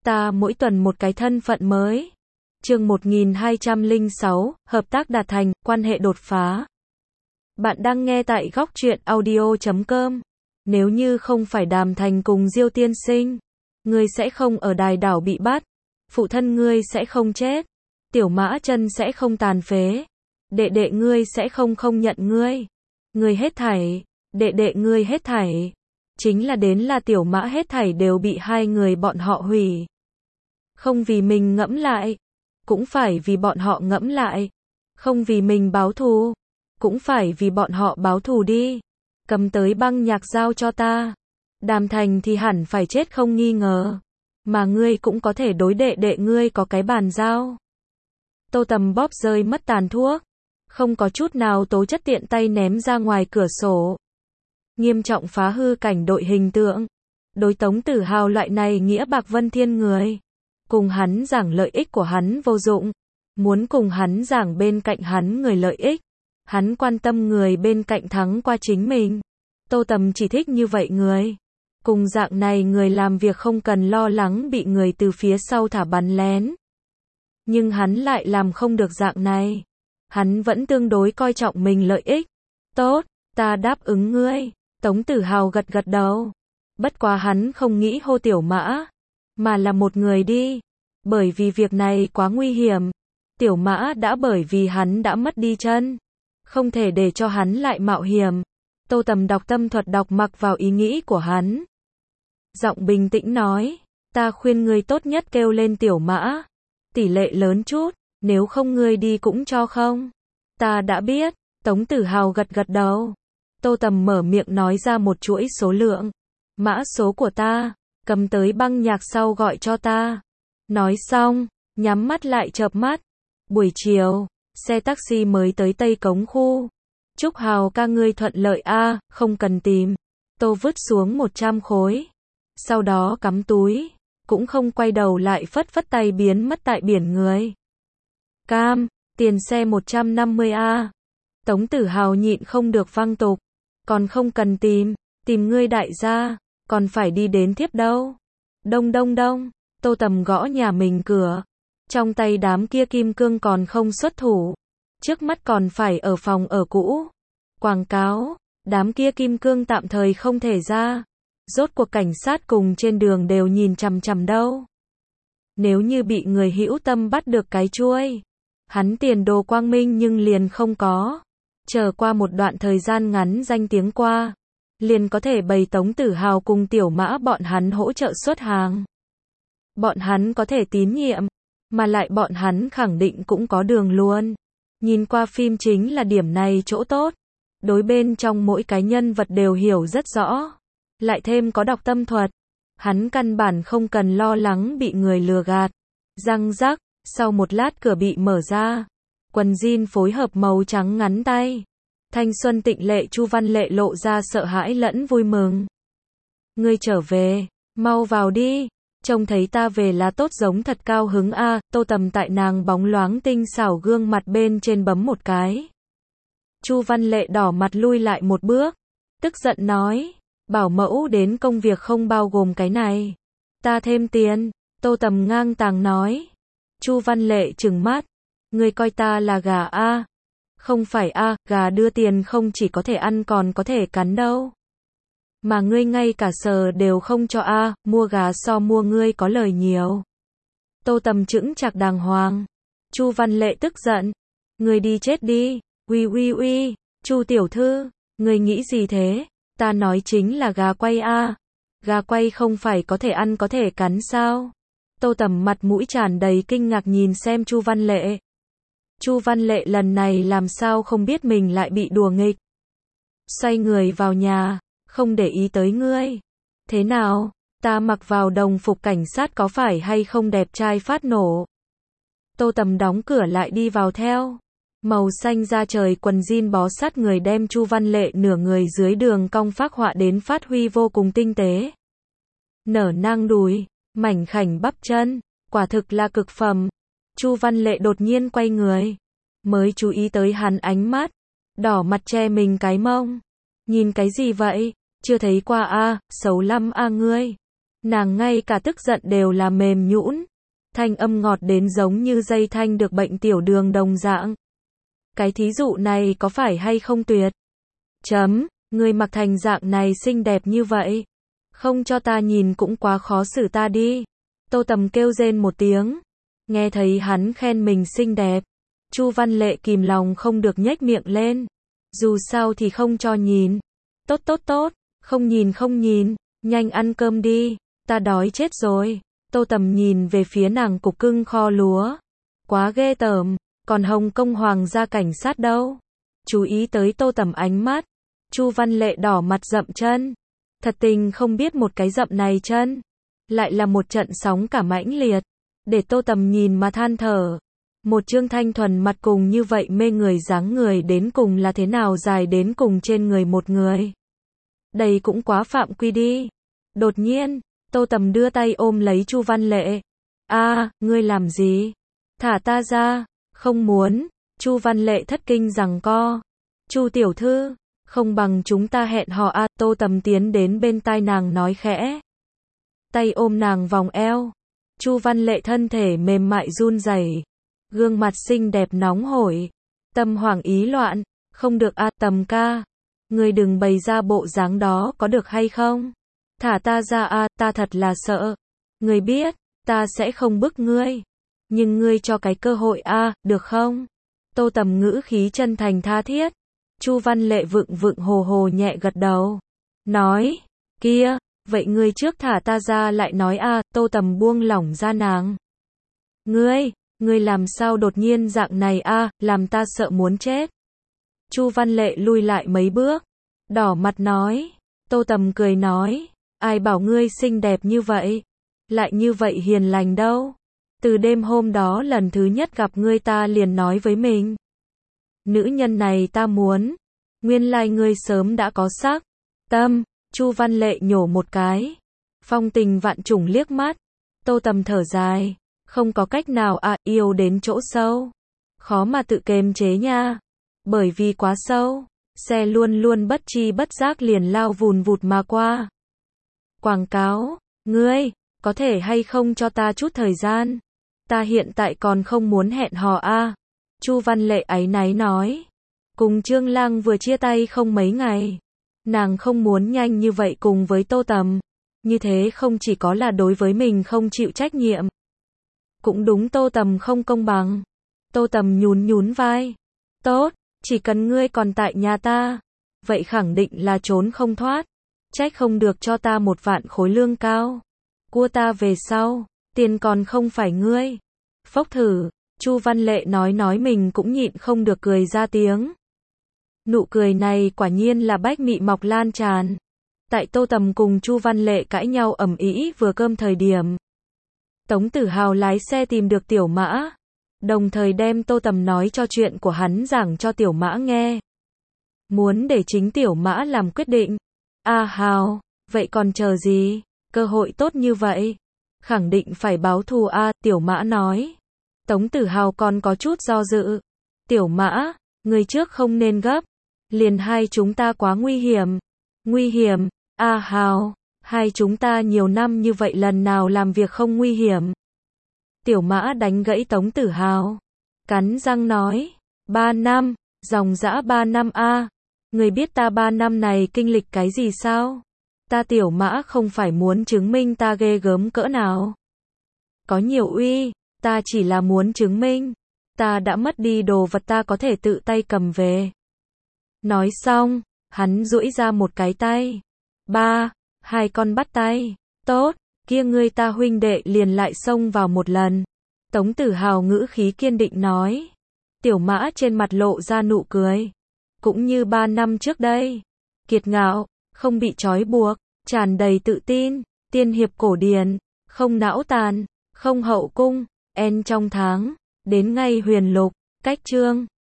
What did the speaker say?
Ta mỗi tuần một cái thân phận mới. Chương 1206, hợp tác đạt thành, quan hệ đột phá. Bạn đang nghe tại góc truyện audio.com. Nếu như không phải Đàm Thành cùng Diêu tiên sinh, ngươi sẽ không ở Đài Đảo bị bắt, phụ thân ngươi sẽ không chết, Tiểu Mã Chân sẽ không tàn phế, đệ đệ ngươi sẽ không nhận ngươi. Ngươi hết thảy, đệ đệ ngươi hết thảy, chính là đến là Tiểu Mã hết thảy đều bị hai người bọn họ hủy. Không vì mình ngẫm lại, cũng phải vì bọn họ ngẫm lại. Không vì mình báo thù, cũng phải vì bọn họ báo thù đi. Cầm tới băng nhạc giao cho ta. Đàm Thành thì hẳn phải chết không nghi ngờ. Mà ngươi cũng có thể đối đệ đệ ngươi có cái bàn giao. Tô Tầm bóp rơi mất tàn thuốc, không có chút nào tố chất tiện tay ném ra ngoài cửa sổ. Nghiêm trọng phá hư cảnh đội hình tượng. Đối Tống Tử Hào loại này nghĩa bạc vân thiên người, cùng hắn giảng lợi ích của hắn vô dụng. Muốn cùng hắn giảng bên cạnh hắn người lợi ích, hắn quan tâm người bên cạnh thắng qua chính mình. Tô Tầm chỉ thích như vậy người. Cùng dạng này người làm việc không cần lo lắng bị người từ phía sau thả bắn lén. Nhưng hắn lại làm không được dạng này. Hắn vẫn tương đối coi trọng mình lợi ích. Tốt, ta đáp ứng ngươi. Tống Tử Hào gật gật đầu. Bất quá hắn không nghĩ hô Tiểu Mã, mà là một người đi. Bởi vì việc này quá nguy hiểm. Tiểu Mã đã bởi vì hắn đã mất đi chân, không thể để cho hắn lại mạo hiểm. Tô Tầm đọc tâm thuật đọc mặc vào ý nghĩ của hắn. Giọng bình tĩnh nói, ta khuyên ngươi tốt nhất kêu lên Tiểu Mã. Tỷ lệ lớn chút, nếu không ngươi đi cũng cho không. Ta đã biết. Tống Tử Hào gật gật đầu. Tô Tầm mở miệng nói ra một chuỗi số lượng. Mã số của ta, cầm tới băng nhạc sau gọi cho ta. Nói xong, nhắm mắt lại chợp mắt. Buổi chiều, xe taxi mới tới Tây Cống khu. Chúc Hào ca ngươi thuận lợi a, không cần tìm. Tô vứt xuống 100 khối. Sau đó cắm túi, cũng không quay đầu lại phất phất tay biến mất tại biển người. Cam, tiền xe 150 a. Tống Tử Hào nhịn không được văng tục. Còn không cần tìm ngươi đại gia, còn phải đi đến tiếp đâu. Đông đông đông, Tô Tầm gõ nhà mình cửa. Trong tay đám kia kim cương còn không xuất thủ. Trước mắt còn phải ở phòng ở cũ. Quảng cáo, đám kia kim cương tạm thời không thể ra. Rốt cuộc cảnh sát cùng trên đường đều nhìn chằm chằm đâu. Nếu như bị người hữu tâm bắt được cái chuôi, hắn tiền đồ quang minh nhưng liền không có. Chờ qua một đoạn thời gian ngắn danh tiếng qua, liền có thể bày Tống Tử Hào cùng Tiểu Mã bọn hắn hỗ trợ xuất hàng. Bọn hắn có thể tín nhiệm, mà lại bọn hắn khẳng định cũng có đường luôn. Nhìn qua phim chính là điểm này chỗ tốt. Đối bên trong mỗi cái nhân vật đều hiểu rất rõ. Lại thêm có đọc tâm thuật. Hắn căn bản không cần lo lắng bị người lừa gạt. Răng rắc, sau một lát cửa bị mở ra. Quần jean phối hợp màu trắng ngắn tay. Thanh xuân tịnh lệ Chu Văn Lệ lộ ra sợ hãi lẫn vui mừng. Ngươi trở về, mau vào đi. Trông thấy ta về là tốt giống thật cao hứng a. Tô Tầm tại nàng bóng loáng tinh xảo gương mặt bên trên bấm một cái. Chu Văn Lệ đỏ mặt lui lại một bước, tức giận nói, bảo mẫu đến công việc không bao gồm cái này. Ta thêm tiền. Tô Tầm ngang tàng nói. Chu Văn Lệ trừng mắt, ngươi coi ta là gà a? Không phải a, gà đưa tiền không chỉ có thể ăn còn có thể cắn đâu. Mà ngươi ngay cả sờ đều không cho a, mua gà so mua ngươi có lời nhiều. Tô Tầm chững chạc đàng hoàng. Chu Văn Lệ tức giận, ngươi đi chết đi. Uy, Chu tiểu thư, ngươi nghĩ gì thế? Ta nói chính là gà quay a. Gà quay không phải có thể ăn có thể cắn sao? Tô Tầm mặt mũi tràn đầy kinh ngạc nhìn xem Chu Văn Lệ. Chu Văn Lệ lần này làm sao không biết mình lại bị đùa nghịch. Xoay người vào nhà, không để ý tới ngươi. Thế nào, ta mặc vào đồng phục cảnh sát có phải hay không đẹp trai phát nổ? Tô Tầm đóng cửa lại đi vào theo. Màu xanh da trời quần jean bó sát người đem Chu Văn Lệ nửa người dưới đường cong phác họa đến phát huy vô cùng tinh tế. Nở nang đùi, mảnh khảnh bắp chân, quả thực là cực phẩm. Chu Văn Lệ đột nhiên quay người, mới chú ý tới hắn ánh mắt, đỏ mặt che mình cái mông. Nhìn cái gì vậy? Chưa thấy qua a, xấu lắm a ngươi. Nàng ngay cả tức giận đều là mềm nhũn, thanh âm ngọt đến giống như dây thanh được bệnh tiểu đường đồng dạng. Cái thí dụ này có phải hay không tuyệt? Người mặc thành dạng này xinh đẹp như vậy. Không cho ta nhìn cũng quá khó xử ta đi. Tô Tầm kêu rên một tiếng. Nghe thấy hắn khen mình xinh đẹp. Chu Văn Lệ kìm lòng không được nhếch miệng lên. Dù sao thì không cho nhìn. Tốt, không nhìn, nhanh ăn cơm đi, ta đói chết rồi. Tô Tầm nhìn về phía nàng cục cưng kho lúa. Quá ghê tởm, còn Hồng Kông hoàng gia cảnh sát đâu? Chú ý tới Tô Tầm ánh mắt. Chu Văn Lệ đỏ mặt dậm chân. Thật tình không biết một cái dậm này chân. Lại là một trận sóng cả mãnh liệt. Để Tô Tầm nhìn mà than thở. Một trương thanh thuần mặt cùng như vậy mê người dáng người đến cùng là thế nào dài đến cùng trên người một người. Đây cũng quá phạm quy đi. Đột nhiên, Tô Tầm đưa tay ôm lấy Chu Văn Lệ. Ngươi làm gì? Thả ta ra. Không muốn. Chu Văn Lệ thất kinh giằng co. Chu tiểu thư, không bằng chúng ta hẹn hò Tô Tầm tiến đến bên tai nàng nói khẽ. Tay ôm nàng vòng eo. Chu Văn Lệ thân thể mềm mại run rẩy, gương mặt xinh đẹp nóng hổi, tâm hoảng ý loạn. Không được Tầm ca, ngươi đừng bày ra bộ dáng đó có được hay không? Thả ta ra ta thật là sợ. Ngươi biết, ta sẽ không bức ngươi. Nhưng ngươi cho cái cơ hội được không? Tô Tầm ngữ khí chân thành tha thiết. Chu Văn Lệ vựng hồ hồ nhẹ gật đầu. Nói, kia, vậy ngươi trước thả ta ra lại nói Tô Tầm buông lỏng ra nàng. Ngươi làm sao đột nhiên dạng này làm ta sợ muốn chết. Chu Văn Lệ lui lại mấy bước, đỏ mặt nói. Tô Tầm cười nói, ai bảo ngươi xinh đẹp như vậy, lại như vậy hiền lành đâu. Từ đêm hôm đó lần thứ nhất gặp ngươi ta liền nói với mình. Nữ nhân này ta muốn. Nguyên lai ngươi sớm đã có sắc tâm. Chu Văn Lệ nhổ một cái. Phong tình vạn trùng liếc mắt. Tô Tầm thở dài. Không có cách nào yêu đến chỗ sâu. Khó mà tự kiềm chế nha. Bởi vì quá sâu, xe luôn luôn bất tri bất giác liền lao vùn vụt mà qua. Quảng cáo, ngươi, có thể hay không cho ta chút thời gian? Ta hiện tại còn không muốn hẹn hò Chu Văn Lệ áy náy nói. Cùng Trương Lang vừa chia tay không mấy ngày. Nàng không muốn nhanh như vậy cùng với Tô Tầm. Như thế không chỉ có là đối với mình không chịu trách nhiệm. Cũng đúng Tô Tầm không công bằng. Tô Tầm nhún vai. Tốt, chỉ cần ngươi còn tại nhà ta. Vậy khẳng định là trốn không thoát. Trách không được cho ta 1 vạn khối lương cao. Cua ta về sau, tiền còn không phải ngươi. Phốc thử, Chu Văn Lệ nói mình cũng nhịn không được cười ra tiếng. Nụ cười này quả nhiên là bách mị mọc lan tràn. Tại Tô Tầm cùng Chu Văn Lệ cãi nhau ầm ĩ vừa cơm thời điểm. Tống Tử Hào lái xe tìm được Tiểu Mã. Đồng thời đem Tô Tầm nói cho chuyện của hắn giảng cho Tiểu Mã nghe. Muốn để chính Tiểu Mã làm quyết định. Hào, vậy còn chờ gì? Cơ hội tốt như vậy. Khẳng định phải báo thù Tiểu Mã nói. Tống Tử Hào còn có chút do dự. Tiểu Mã, người trước không nên gấp. Liền hai chúng ta quá nguy hiểm. Nguy hiểm? Hào, hai chúng ta nhiều năm như vậy lần nào làm việc không nguy hiểm. Tiểu Mã đánh gãy Tống Tử Hào. Cắn răng nói. 3 năm, dòng dã 3 năm Người biết ta 3 năm này kinh lịch cái gì sao? Ta Tiểu Mã không phải muốn chứng minh ta ghê gớm cỡ nào. Có nhiều uy, ta chỉ là muốn chứng minh. Ta đã mất đi đồ vật ta có thể tự tay cầm về. Nói xong, hắn duỗi ra một cái tay. 2 con bắt tay. Tốt, kia ngươi ta huynh đệ liền lại xông vào một lần. Tống Tử Hào ngữ khí kiên định nói. Tiểu Mã trên mặt lộ ra nụ cười. Cũng như 3 năm trước đây. Kiệt ngạo, không bị trói buộc, tràn đầy tự tin, tiên hiệp cổ điển, không não tàn, không hậu cung, trong tháng, đến ngay huyền lục, cách chương.